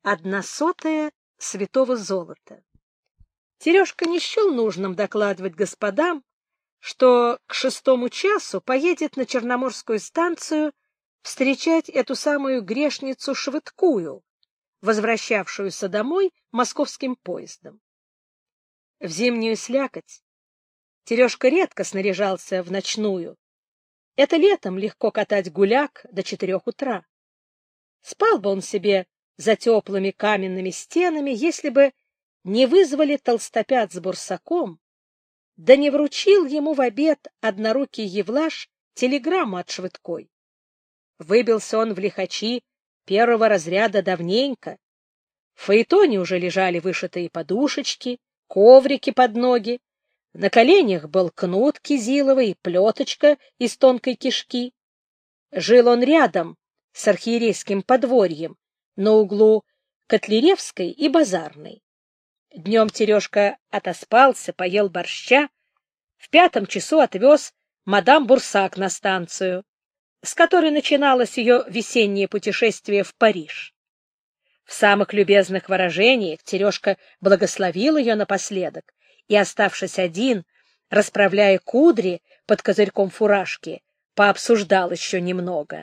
1/100 святого золота. Терешка не счел нужным докладывать господам, что к 6 часу поедет на Черноморскую станцию встречать эту самую грешницу Швыдкую, возвращавшуюся домой московским поездом. В зимнюю слякоть Терешка редко снаряжался в ночную. Это летом легко катать гуляк до 4 утра. Спал бы он себе за теплыми каменными стенами, если бы не вызвали толстопят с бурсаком, да не вручил ему в обед однорукий Евлаш телеграмму от Швыдкой. Выбился он в лихачи 1-го разряда давненько. В фаэтоне уже лежали вышитые подушечки, коврики под ноги, на коленях был кнут кизиловый и плеточка из тонкой кишки. Жил он рядом с архиерейским подворьем на углу Котляревской и Базарной. Днем Терешка отоспался, поел борща, в 5 часу отвез мадам Бурсак на станцию, с которой начиналось ее весеннее путешествие в Париж. В самых любезных выражениях Терешка благословил ее напоследок и, оставшись один, расправляя кудри под козырьком фуражки, пообсуждал еще немного.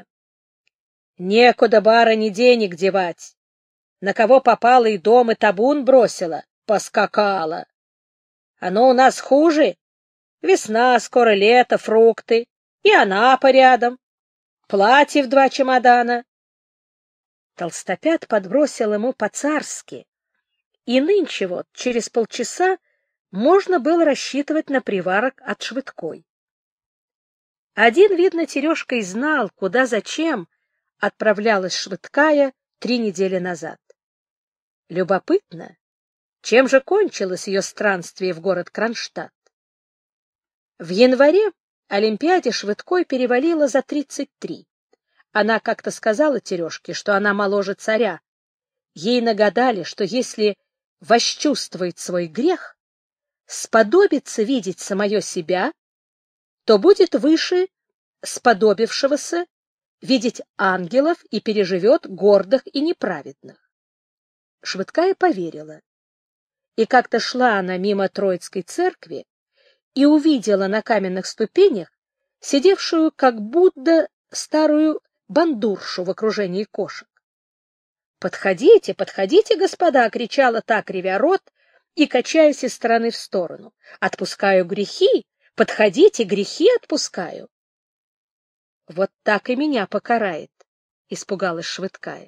Некуда барыне денег девать. На кого попало и дом, и табун бросила, поскакала. Оно у нас хуже. Весна, скоро лето, фрукты. И она порядом. Платье в 2 чемодана. Толстопят подбросил ему по-царски. И нынче вот, через полчаса, можно было рассчитывать на приварок от Швыдкой. Один, видно, Терешка и знал, куда, зачем отправлялась Швыдкая 3 недели назад. Любопытно, чем же кончилось ее странствие в город Кронштадт. В январе Олимпиаде Швыдкой перевалило за 33. Она как-то сказала Терешке, что она моложе царя. Ей нагадали, что если восчувствует свой грех, сподобится видеть самое себя, то будет выше сподобившегося видеть ангелов и переживет гордых и неправедных. Швыдкая поверила. И как-то шла она мимо Троицкой церкви и увидела на каменных ступенях сидевшую как Будда старую бандуршу в окружении кошек. «Подходите, подходите, господа!» — кричала та, кривя рот и качаясь из стороны в сторону. «Отпускаю грехи! Подходите, грехи отпускаю!» «Вот так и меня покарает!» — испугалась Швыдкая.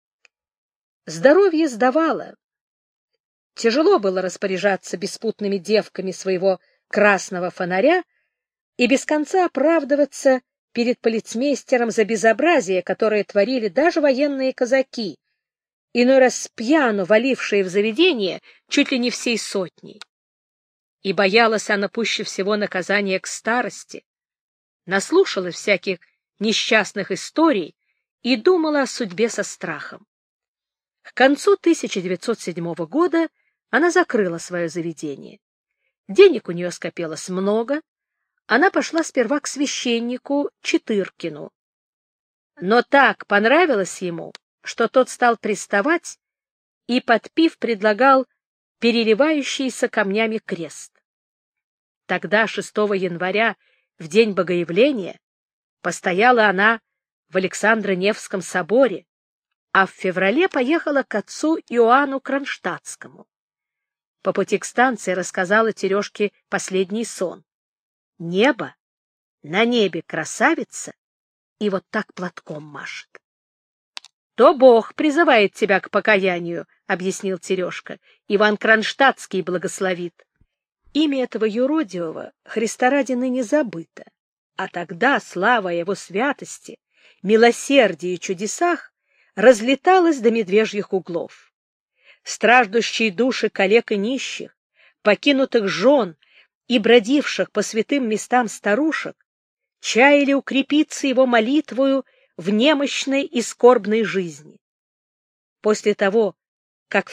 Здоровье сдавало. Тяжело было распоряжаться беспутными девками своего красного фонаря и без конца оправдываться перед полицмейстером за безобразие, которое творили даже военные казаки, иной раз пьяну валившие в заведение чуть ли не всей сотней. И боялась она пуще всего наказания к старости, наслушалась всяких несчастных историй и думала о судьбе со страхом. К концу 1907 года она закрыла свое заведение. Денег у нее скопилось много. Она пошла сперва к священнику Четыркину. Но так понравилось ему, что тот стал приставать и, подпив, предлагал переливающийся камнями крест. Тогда, 6 января, в день Богоявления, постояла она в Александро-Невском соборе, а в феврале поехала к отцу Иоанну Кронштадтскому. По пути к станции рассказала Терешке последний сон. Небо, на небе красавица, и вот так платком машет. — То Бог призывает тебя к покаянию, — объяснил Терешка. — Иван Кронштадтский благословит. Имя этого юродивого Христа ради ныне забыто, а тогда слава его святости, милосердии и чудесах разлеталась до медвежьих углов. Страждущие души коллег и нищих, покинутых жен и бродивших по святым местам старушек чаяли укрепиться его молитвою в немощной и скорбной жизни. После того, как в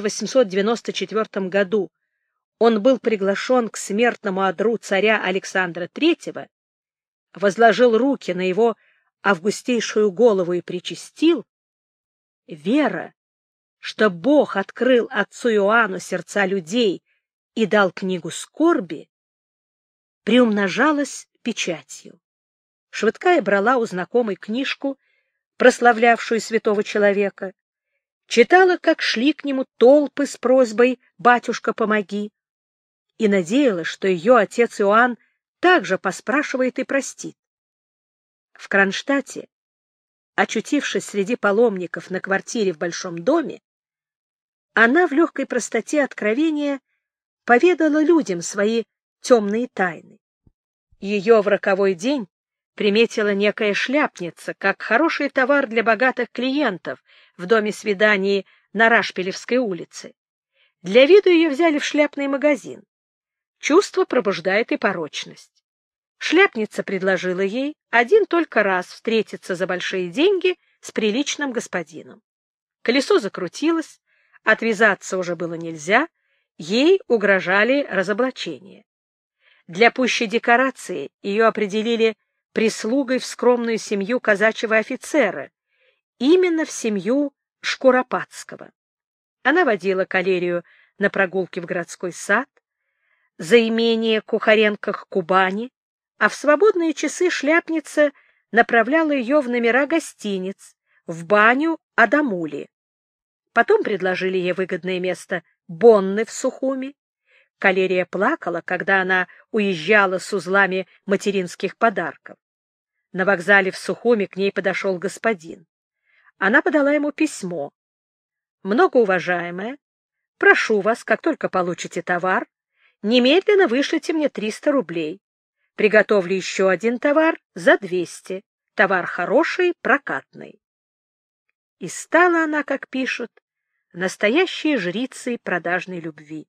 1894 году он был приглашен к смертному одру царя Александра III, возложил руки на его августейшую голову и причастил, вера, что Бог открыл отцу Иоанну сердца людей и дал книгу скорби, приумножалась печатью. Швыдкая брала у знакомой книжку, прославлявшую святого человека, читала, как шли к нему толпы с просьбой «Батюшка, помоги», и надеялась, что ее отец Иоанн также поспрашивает и простит. В Кронштадте, очутившись среди паломников на квартире в большом доме, она в легкой простоте откровения поведала людям свои темные тайны. Ее в роковой день приметила некая шляпница, как хороший товар для богатых клиентов в доме свиданий на Рашпилевской улице. Для виду ее взяли в шляпный магазин. Чувство пробуждает и порочность. Шляпница предложила ей один только раз встретиться за большие деньги с приличным господином. Колесо закрутилось, отвязаться уже было нельзя, ей угрожали разоблачения. Для пущей декорации ее определили прислугой в скромную семью казачьего офицера, именно в семью Шкуропадского. Она водила калерию на прогулки в городской сад, за имение Кухаренко к Кубани, а в свободные часы шляпница направляла ее в номера гостиниц, в баню Адамули. Потом предложили ей выгодное место Бонны в Сухуми. Калерия плакала, когда она уезжала с узлами материнских подарков. На вокзале в Сухуми к ней подошел господин. Она подала ему письмо. «Многоуважаемая, прошу вас, как только получите товар, немедленно вышлите мне 300 рублей. Приготовлю еще один товар за 200. Товар хороший, прокатный». И стала она, как пишут, настоящей жрицей продажной любви.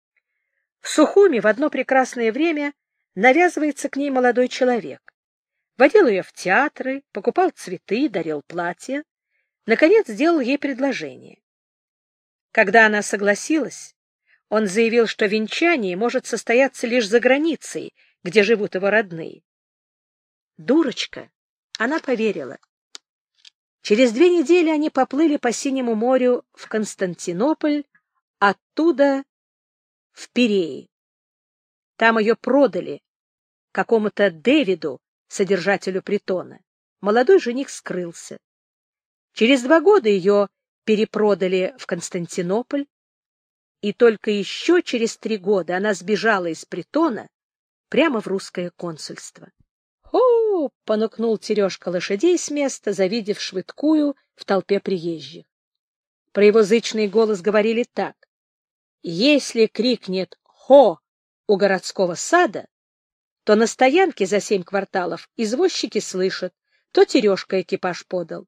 В Сухуми в одно прекрасное время навязывается к ней молодой человек. Водил ее в театры, покупал цветы, дарил платья. Наконец сделал ей предложение. Когда она согласилась, он заявил, что венчание может состояться лишь за границей, где живут его родные. Дурочка, она поверила. Через 2 недели они поплыли по Синему морю в Константинополь, оттуда в Пирее. Там ее продали какому-то Дэвиду, содержателю притона. Молодой жених скрылся. Через 2 года ее перепродали в Константинополь, и только еще через 3 года она сбежала из притона прямо в русское консульство. «Хо!» — понукнул Терешка лошадей с места, завидев Швыдкую в толпе приезжих. Про его зычный голос говорили так: «Если крикнет «Хо!» у городского сада, то на стоянке за 7 кварталов извозчики слышат, то Терешка экипаж подал».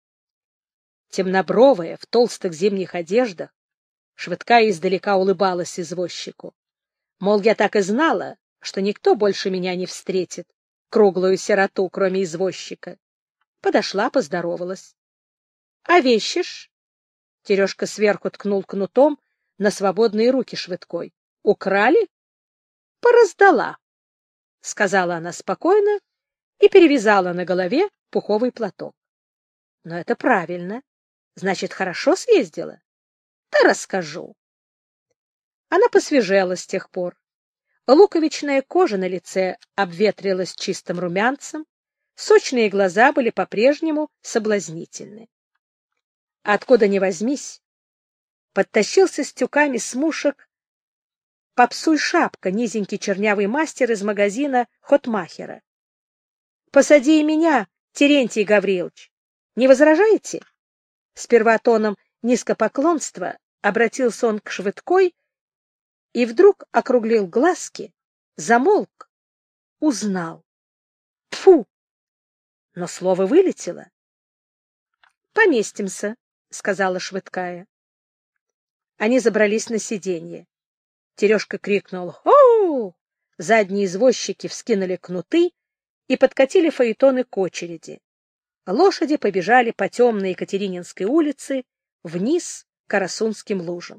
Темнобровая, в толстых зимних одеждах, Швыдкая издалека улыбалась извозчику. Мол, я так и знала, что никто больше меня не встретит, круглую сироту, кроме извозчика. Подошла, поздоровалась. — А вещишь? Терешка сверху ткнул кнутом на свободные руки Швыдкой. — Украли? — Пораздала, — сказала она спокойно и перевязала на голове пуховый платок. — Но это правильно. Значит, хорошо съездила? Да расскажу. Она посвежела с тех пор. Луковичная кожа на лице обветрилась чистым румянцем, сочные глаза были по-прежнему соблазнительны. Откуда ни возьмись, подтащился с тюками смушек попсуй шапка, низенький чернявый мастер из магазина Хотмахера. — Посади и меня, Терентий Гаврилович. Не возражаете? Сперва тоном низкопоклонства обратился он к Швыдкой и вдруг округлил глазки, замолк, узнал. Тфу! Но слово вылетело. — Поместимся, — сказала Швыдкая. Они забрались на сиденье. Терешка крикнул «Хоу!». Задние извозчики вскинули кнуты и подкатили фаэтоны к очереди. Лошади побежали по темной Екатерининской улице вниз к Карасунским лужам.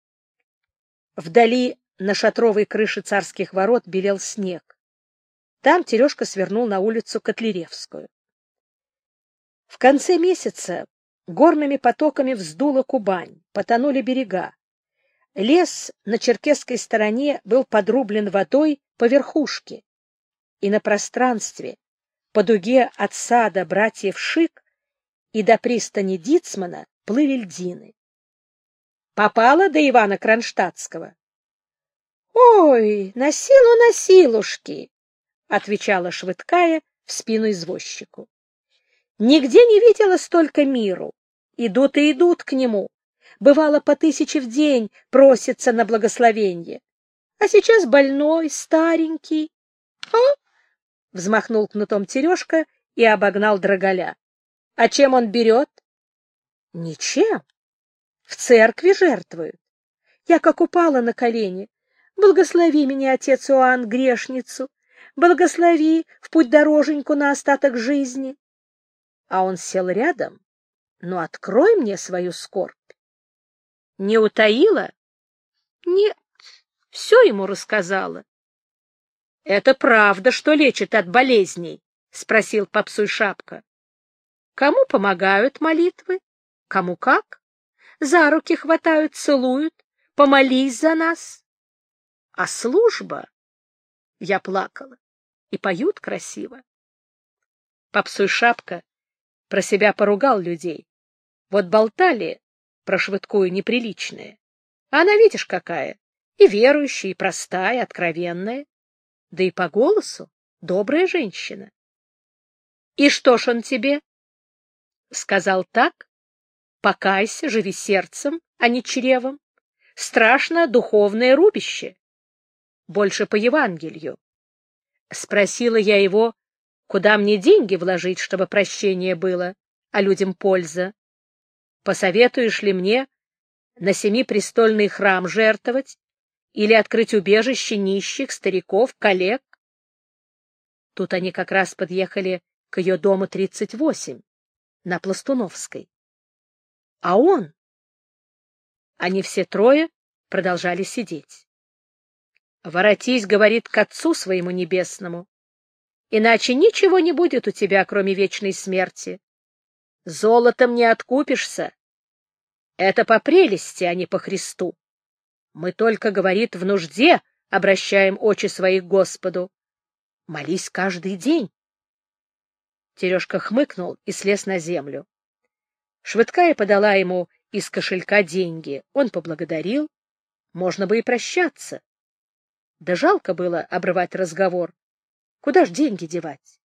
Вдали на шатровой крыше Царских ворот белел снег. Там Терешка свернул на улицу Котляревскую. В конце месяца Горными потоками вздула Кубань, потонули берега. Лес на черкесской стороне был подрублен водой по верхушке, и на пространстве, по дуге от сада братьев Шик и до пристани Дицмана плыли льдины. Попала до Ивана Кронштадтского? — Ой, на силушки, — отвечала Швыдкая в спину извозчику. — Нигде не видела столько миру. Идут и идут к нему. Бывало, по 1000 в день просится на благословенье. А сейчас больной, старенький. — взмахнул кнутом Терешка и обогнал Драголя. — А чем он берет? — Ничем. В церкви жертвуют. Я как упала на колени. Благослови меня, отец Иоанн, грешницу. Благослови в путь дороженьку на остаток жизни. А он сел рядом. Ну, открой мне свою скорбь. Не утаила? Нет, все ему рассказала. — Это правда, что лечит от болезней? — спросил Попсуй Шапка. — Кому помогают молитвы? Кому как? За руки хватают, целуют. Помолись за нас. А служба? Я плакала. И поют красиво. Попсуй Шапка про себя поругал людей. Вот болтали про Швыдкую неприличное. А она, видишь, какая. И верующая, и простая, откровенная. Да и по голосу добрая женщина. — И что ж он тебе? — Сказал так. Покайся, живи сердцем, а не чревом. Страшно духовное рубище. Больше по Евангелию. Спросила я его, куда мне деньги вложить, чтобы прощение было, а людям польза. Посоветуешь ли мне на 7-престольный храм жертвовать или открыть убежище нищих, стариков, коллег? Тут они как раз подъехали к ее дому 38, на Пластуновской. А он? Они все трое продолжали сидеть. «Воротись, — говорит, — к Отцу своему небесному, иначе ничего не будет у тебя, кроме вечной смерти. Золотом не откупишься. Это по прелести, а не по Христу. Мы только, — говорит, — в нужде обращаем очи свои к Господу. Молись каждый день». Терешка хмыкнул и слез на землю. Швыдкая подала ему из кошелька деньги. Он поблагодарил. Можно бы и прощаться. Да жалко было обрывать разговор. Куда ж деньги девать?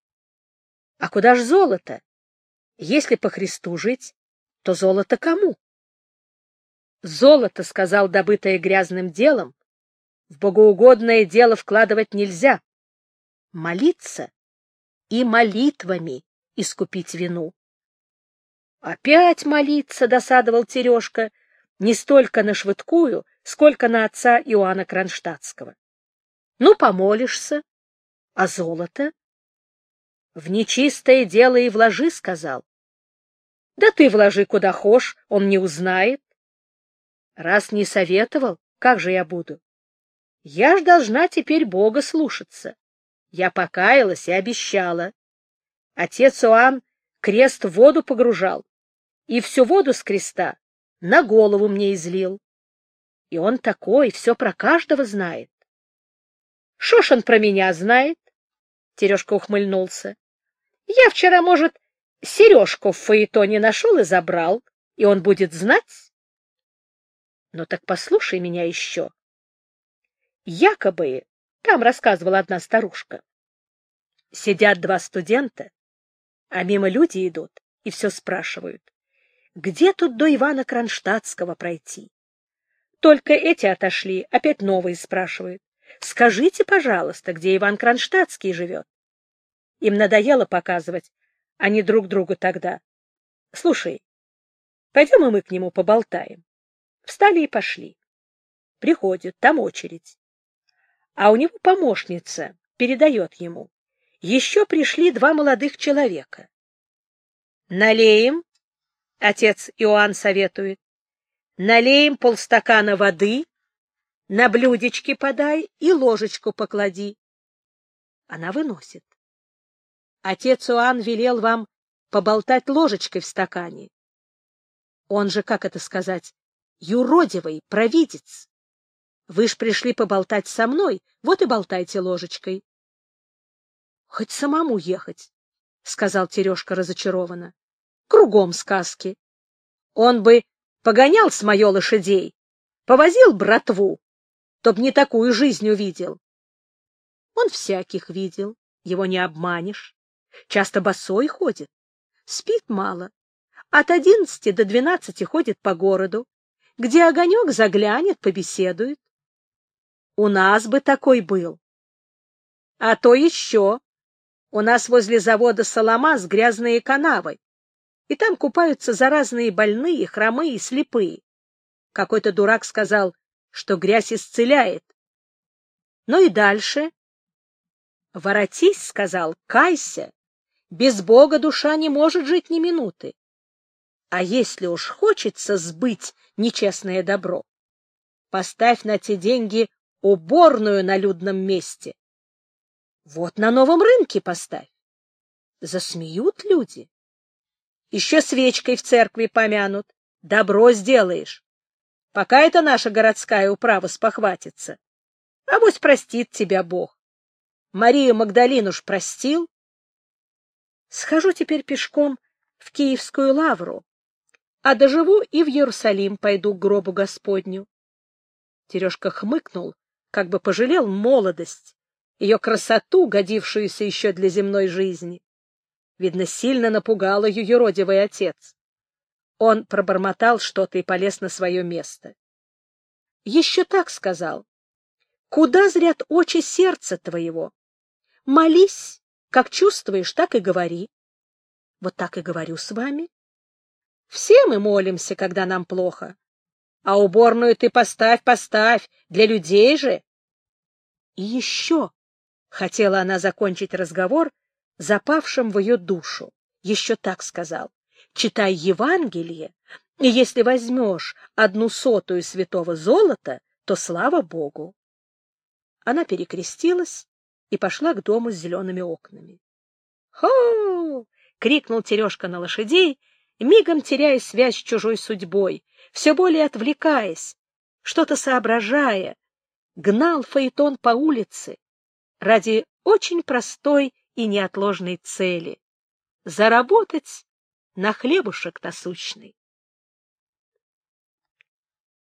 А куда ж золото? Если по Христу жить, то золото кому? Золото, — сказал, — добытое грязным делом, в богоугодное дело вкладывать нельзя. Молиться и молитвами искупить вину. Опять молиться, — досадовал Терешка, — не столько на Швыдкую, сколько на отца Иоанна Кронштадтского. Ну, помолишься. А золото? В нечистое дело и вложи, — сказал. Да ты вложи куда хошь, он не узнает. Раз не советовал, как же я буду? Я ж должна теперь Бога слушаться. Я покаялась и обещала. Отец Иоанн крест в воду погружал, и всю воду с креста на голову мне излил. И он такой, все про каждого знает. — Шо ж он про меня знает? — Терешка ухмыльнулся. — Я вчера, может, сережку в фаэтоне нашел и забрал, и он будет знать? — Ну так послушай меня еще. Якобы, там рассказывала одна старушка, сидят 2 студента, а мимо люди идут и все спрашивают, где тут до Ивана Кронштадтского пройти? Только эти отошли, опять новые спрашивают. Скажите, пожалуйста, где Иван Кронштадтский живет? Им надоело показывать, они друг другу тогда. Слушай, пойдем и мы к нему поболтаем. Встали и пошли. Приходят, там очередь. А у него помощница передает ему. Еще пришли 2 молодых человека. Налеем, отец Иоанн советует, налеем полстакана воды, на блюдечке подай и ложечку поклади. Она выносит. Отец Иоанн велел вам поболтать ложечкой в стакане. Он же, как это сказать, юродивый, провидец. Вы ж пришли поболтать со мной, вот и болтайте ложечкой. — Хоть самому ехать, — сказал Терешка разочарованно. — Кругом сказки. Он бы погонял с моё лошадей, повозил братву, то б не такую жизнь увидел. Он всяких видел, его не обманешь. Часто босой ходит, спит мало. От 11 до 12 ходит по городу, где огонек заглянет, побеседует. У нас бы такой был. А то еще. У нас возле завода «Соломаз» грязные канавы, и там купаются заразные больные, хромые, слепые. Какой-то дурак сказал, что грязь исцеляет. Ну и дальше. Воротись, сказал, кайся. Без Бога душа не может жить ни минуты. А если уж хочется сбыть нечестное добро, поставь на те деньги уборную на людном месте. Вот на новом рынке поставь. Засмеют люди. Еще свечкой в церкви помянут. Добро сделаешь. Пока это наша городская управа спохватится. Авось простит тебя Бог. Марию Магдалину ж простил. Схожу теперь пешком в Киевскую лавру, а доживу и в Иерусалим пойду к гробу Господню. Терешка хмыкнул, как бы пожалел молодость, ее красоту, годившуюся еще для земной жизни. Видно, сильно напугал ее юродивый отец. Он пробормотал что-то и полез на свое место. Еще так сказал. Куда зрят очи сердца твоего? Молись, как чувствуешь, так и говори. Вот так и говорю с вами. Все мы молимся, когда нам плохо. А уборную ты поставь, для людей же. И еще, хотела она закончить разговор, запавшим в ее душу, еще так сказал. Читай Евангелие, и если возьмешь 1/100 святого золота, то слава Богу. Она перекрестилась и пошла к дому с зелеными окнами. «Хо!» — крикнул Терешка на лошадей, мигом теряя связь с чужой судьбой, все более отвлекаясь, что-то соображая, гнал фаэтон по улице ради очень простой и неотложной цели — заработать на хлебушек насущный.